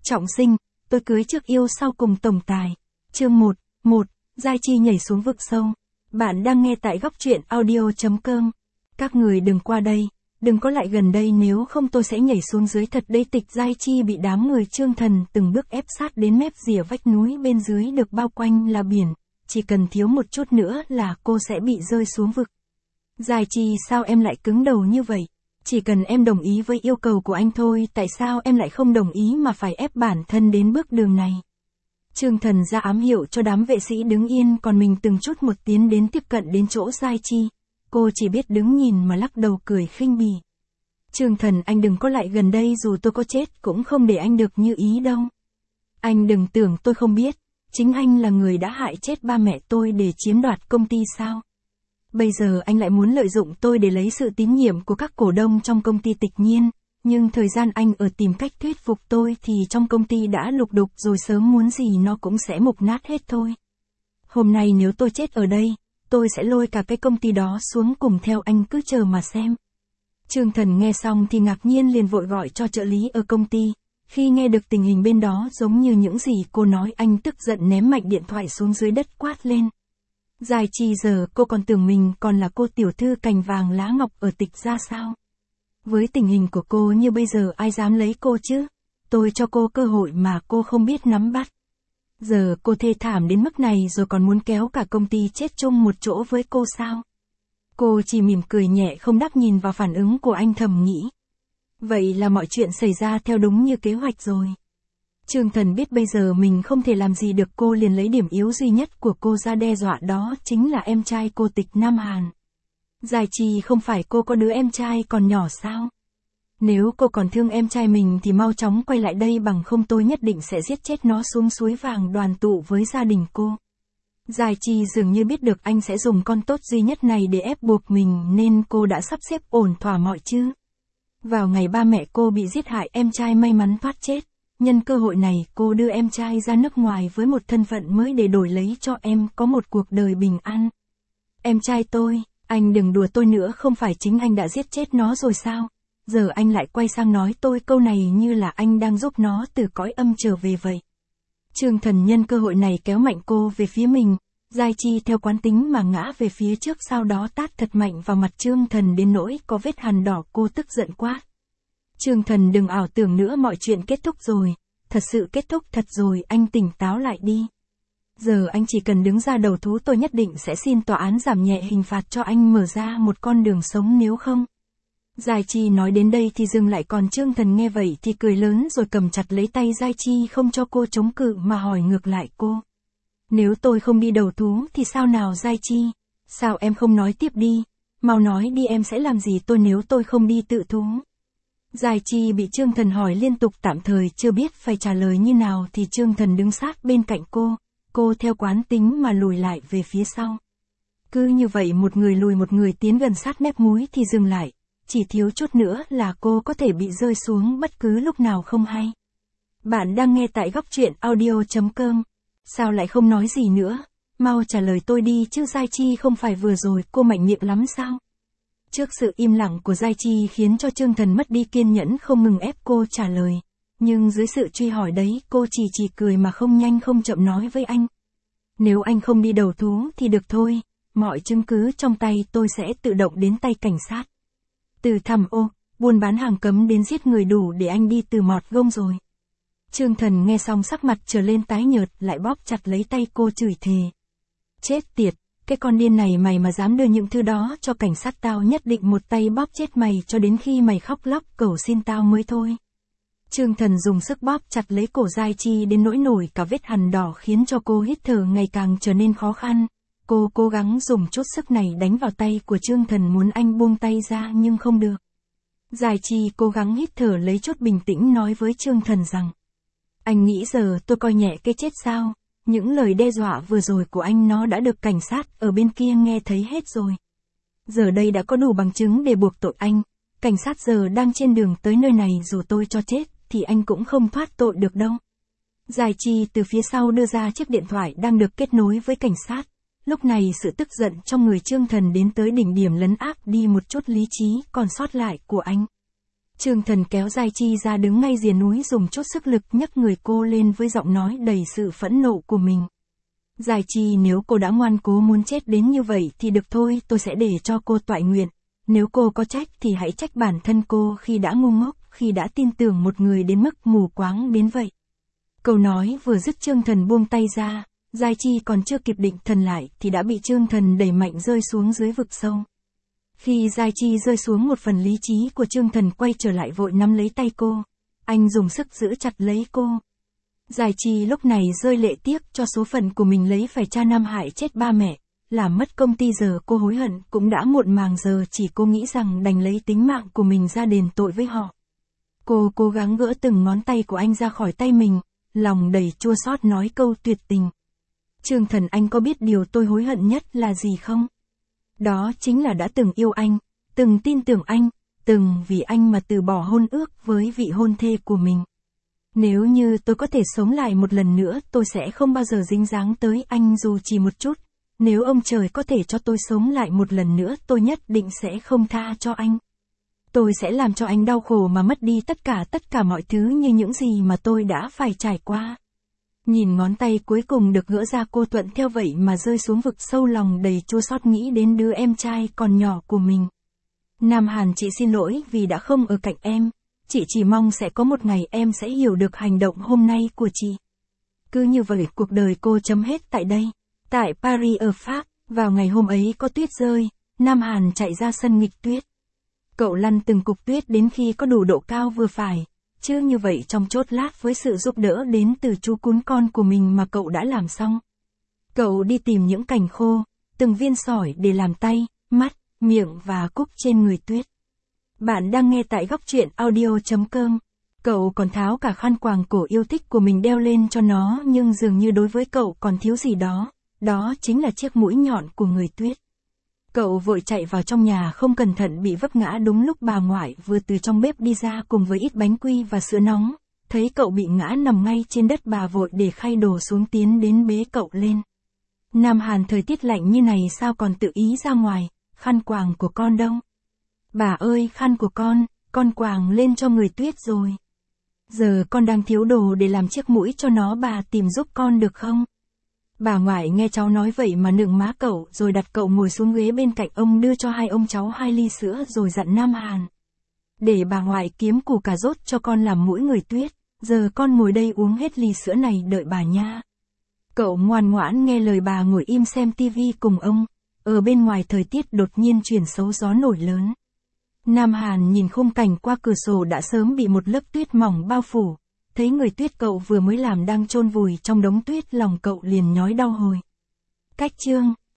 Trọng sinh, tôi cưới trước yêu sau cùng tổng tài. Chương 1, Giai Chi nhảy xuống vực sâu. Bạn đang nghe tại góc truyện audio.com. Các người đừng qua đây, đừng có lại gần đây, nếu không tôi sẽ nhảy xuống dưới thật đấy. Tịch Giai Chi bị đám người Chương Thần từng bước ép sát đến mép rìa vách núi, bên dưới được bao quanh là biển, chỉ cần thiếu một chút nữa là cô sẽ bị rơi xuống vực. Giai Chi, sao em lại cứng đầu như vậy? Chỉ cần em đồng ý với yêu cầu của anh thôi, tại sao em lại không đồng ý mà phải ép bản thân đến bước đường này? Chương Thần ra ám hiệu cho đám vệ sĩ đứng yên, còn mình từng chút một tiến đến tiếp cận đến chỗ Giai Chi. Cô chỉ biết đứng nhìn mà lắc đầu cười khinh bỉ. Chương Thần, anh đừng có lại gần đây, dù tôi có chết cũng không để anh được như ý đâu. Anh đừng tưởng tôi không biết, chính anh là người đã hại chết ba mẹ tôi để chiếm đoạt công ty sao? Bây giờ anh lại muốn lợi dụng tôi để lấy sự tín nhiệm của các cổ đông trong công ty Tịch Nhiên, nhưng thời gian anh ở tìm cách thuyết phục tôi thì trong công ty đã lục đục rồi, sớm muốn gì nó cũng sẽ mục nát hết thôi. Hôm nay nếu tôi chết ở đây, tôi sẽ lôi cả cái công ty đó xuống cùng theo, anh cứ chờ mà xem. Chương Thần nghe xong thì ngạc nhiên, liền vội gọi cho trợ lý ở công ty. Khi nghe được tình hình bên đó giống như những gì cô nói, anh tức giận ném mạnh điện thoại xuống dưới đất, quát lên. Giai Chi, giờ cô còn tưởng mình còn là cô tiểu thư cành vàng lá ngọc ở Tịch gia sao? Với tình hình của cô như bây giờ ai dám lấy cô chứ? Tôi cho cô cơ hội mà cô không biết nắm bắt. Giờ cô thê thảm đến mức này rồi còn muốn kéo cả công ty chết chung một chỗ với cô sao? Cô chỉ mỉm cười nhẹ không đáp, nhìn vào phản ứng của anh thầm nghĩ. Vậy là mọi chuyện xảy ra theo đúng như kế hoạch rồi. Chương Thần biết bây giờ mình không thể làm gì được cô, liền lấy điểm yếu duy nhất của cô ra đe dọa, đó chính là em trai cô Tịch Nam Hàn. Giai Chi, không phải cô có đứa em trai còn nhỏ sao? Nếu cô còn thương em trai mình thì mau chóng quay lại đây, bằng không tôi nhất định sẽ giết chết nó xuống suối vàng đoàn tụ với gia đình cô. Giai Chi dường như biết được anh sẽ dùng con tốt duy nhất này để ép buộc mình, nên cô đã sắp xếp ổn thỏa mọi chứ. Vào ngày ba mẹ cô bị giết hại, em trai may mắn thoát chết. Nhân cơ hội này cô đưa em trai ra nước ngoài với một thân phận mới để đổi lấy cho em có một cuộc đời bình an. Em trai tôi, anh đừng đùa tôi nữa, không phải chính anh đã giết chết nó rồi sao? Giờ anh lại quay sang nói tôi câu này như là anh đang giúp nó từ cõi âm trở về vậy. Chương Thần nhân cơ hội này kéo mạnh cô về phía mình. Giai Chi theo quán tính mà ngã về phía trước, sau đó tát thật mạnh vào mặt Chương Thần đến nỗi có vết hằn đỏ. Cô tức giận quát. Chương Thần, đừng ảo tưởng nữa, mọi chuyện kết thúc rồi. Thật sự kết thúc thật rồi, anh tỉnh táo lại đi. Giờ anh chỉ cần đứng ra đầu thú, tôi nhất định sẽ xin tòa án giảm nhẹ hình phạt cho anh, mở ra một con đường sống, nếu không. Giai Chi nói đến đây thì dừng lại, còn Chương Thần nghe vậy thì cười lớn rồi cầm chặt lấy tay Giai Chi, không cho cô chống cự mà hỏi ngược lại cô. Nếu tôi không đi đầu thú thì sao nào Giai Chi? Sao em không nói tiếp đi? Mau nói đi, em sẽ làm gì tôi nếu tôi không đi tự thú? Giai Chi bị Chương Thần hỏi liên tục, tạm thời chưa biết phải trả lời như nào thì Chương Thần đứng sát bên cạnh cô theo quán tính mà lùi lại về phía sau. Cứ như vậy một người lùi một người tiến gần sát mép núi thì dừng lại, chỉ thiếu chút nữa là cô có thể bị rơi xuống bất cứ lúc nào không hay. Bạn đang nghe tại góc truyện audio.com. Sao lại không nói gì nữa? Mau trả lời tôi đi chứ Giai Chi, không phải vừa rồi cô mạnh miệng lắm sao? Trước sự im lặng của Giai Chi khiến cho Chương Thần mất đi kiên nhẫn, không ngừng ép cô trả lời. Nhưng dưới sự truy hỏi đấy, cô chỉ cười mà không nhanh không chậm nói với anh. Nếu anh không đi đầu thú thì được thôi, mọi chứng cứ trong tay tôi sẽ tự động đến tay cảnh sát. Từ tham ô, buôn bán hàng cấm đến giết người đủ để anh đi từ mọt gông rồi. Chương Thần nghe xong sắc mặt trở lên tái nhợt, lại bóp chặt lấy tay cô chửi thề. Chết tiệt, cái con điên này, mày mà dám đưa những thứ đó cho cảnh sát, tao nhất định một tay bóp chết mày cho đến khi mày khóc lóc cầu xin tao mới thôi. Chương Thần dùng sức bóp chặt lấy cổ Giai Chi đến nỗi nổi cả vết hằn đỏ, khiến cho cô hít thở ngày càng trở nên khó khăn. Cô cố gắng dùng chút sức này đánh vào tay của Chương Thần, muốn anh buông tay ra nhưng không được. Giai Chi cố gắng hít thở lấy chút bình tĩnh, nói với Chương Thần rằng. Anh nghĩ giờ tôi coi nhẹ cái chết sao? Những lời đe dọa vừa rồi của anh nó đã được cảnh sát ở bên kia nghe thấy hết rồi. Giờ đây đã có đủ bằng chứng để buộc tội anh. Cảnh sát giờ đang trên đường tới nơi này, dù tôi cho chết thì anh cũng không thoát tội được đâu. Giai Chi từ phía sau đưa ra chiếc điện thoại đang được kết nối với cảnh sát. Lúc này sự tức giận trong người Chương Thần đến tới đỉnh điểm, lấn áp đi một chút lý trí còn sót lại của anh. Trương Thần kéo Giai Chi ra đứng ngay rìa núi dùng chút sức lực nhấc người cô lên với giọng nói đầy sự phẫn nộ của mình. Giai Chi, nếu cô đã ngoan cố muốn chết đến như vậy thì được thôi, tôi sẽ để cho cô toại nguyện. Nếu cô có trách thì hãy trách bản thân cô khi đã ngu ngốc, khi đã tin tưởng một người đến mức mù quáng đến vậy. Câu nói vừa dứt Trương Thần buông tay ra, Giai Chi còn chưa kịp định thần lại thì đã bị Trương Thần đẩy mạnh rơi xuống dưới vực sâu. Khi Giai Chi rơi xuống, một phần lý trí của Trương Thần quay trở lại vội nắm lấy tay cô. Anh dùng sức giữ chặt lấy cô. Giai Chi lúc này rơi lệ tiếc cho số phận của mình lấy phải cha nam hại chết ba mẹ, làm mất công ty, giờ cô hối hận cũng đã muộn màng, giờ chỉ cô nghĩ rằng đành lấy tính mạng của mình ra đền tội với họ. Cô cố gắng gỡ từng ngón tay của anh ra khỏi tay mình, lòng đầy chua xót nói câu tuyệt tình. Trương Thần, anh có biết điều tôi hối hận nhất là gì không? Đó chính là đã từng yêu anh, từng tin tưởng anh, từng vì anh mà từ bỏ hôn ước với vị hôn thê của mình. Nếu như tôi có thể sống lại một lần nữa, tôi sẽ không bao giờ dính dáng tới anh dù chỉ một chút. Nếu ông trời có thể cho tôi sống lại một lần nữa, tôi nhất định sẽ không tha cho anh. Tôi sẽ làm cho anh đau khổ mà mất đi tất cả mọi thứ như những gì mà tôi đã phải trải qua. Nhìn ngón tay cuối cùng được gỡ ra, cô thuận theo vậy mà rơi xuống vực sâu, lòng đầy chua xót nghĩ đến đứa em trai còn nhỏ của mình. Nam Hàn, chị xin lỗi vì đã không ở cạnh em. Chị chỉ mong sẽ có một ngày em sẽ hiểu được hành động hôm nay của chị. Cứ như vậy cuộc đời cô chấm hết tại đây. Tại Paris ở Pháp, vào ngày hôm ấy có tuyết rơi, Nam Hàn chạy ra sân nghịch tuyết. Cậu lăn từng cục tuyết đến khi có đủ độ cao vừa phải. Chứ như vậy trong chốc lát với sự giúp đỡ đến từ chú cún con của mình mà cậu đã làm xong. Cậu đi tìm những cành khô, từng viên sỏi để làm tay, mắt, miệng và cúc trên người tuyết. Bạn đang nghe tại góc truyện audio.com. Cậu còn tháo cả khăn quàng cổ yêu thích của mình đeo lên cho nó, nhưng dường như đối với cậu còn thiếu gì đó, đó chính là chiếc mũi nhọn của người tuyết. Cậu vội chạy vào trong nhà, không cẩn thận bị vấp ngã đúng lúc bà ngoại vừa từ trong bếp đi ra cùng với ít bánh quy và sữa nóng. Thấy cậu bị ngã nằm ngay trên đất, bà vội để khay đồ xuống tiến đến bế cậu lên. Nam Hàn, thời tiết lạnh như này sao còn tự ý ra ngoài, khăn quàng của con đâu? Bà ơi, khăn của con quàng lên cho người tuyết rồi. Giờ con đang thiếu đồ để làm chiếc mũi cho nó, bà tìm giúp con được không? Bà ngoại nghe cháu nói vậy mà nựng má cậu, rồi đặt cậu ngồi xuống ghế bên cạnh ông, đưa cho hai ông cháu 2 ly sữa rồi dặn Nam Hàn. Để bà ngoại kiếm củ cà rốt cho con làm mũi người tuyết, giờ con ngồi đây uống hết ly sữa này đợi bà nha. Cậu ngoan ngoãn nghe lời bà, ngồi im xem tivi cùng ông. Ở bên ngoài thời tiết đột nhiên chuyển xấu, gió nổi lớn. Nam Hàn nhìn khung cảnh qua cửa sổ đã sớm bị một lớp tuyết mỏng bao phủ. Thấy người tuyết cậu vừa mới làm đang chôn vùi trong đống tuyết, lòng cậu liền nhói đau hồi. Cách chương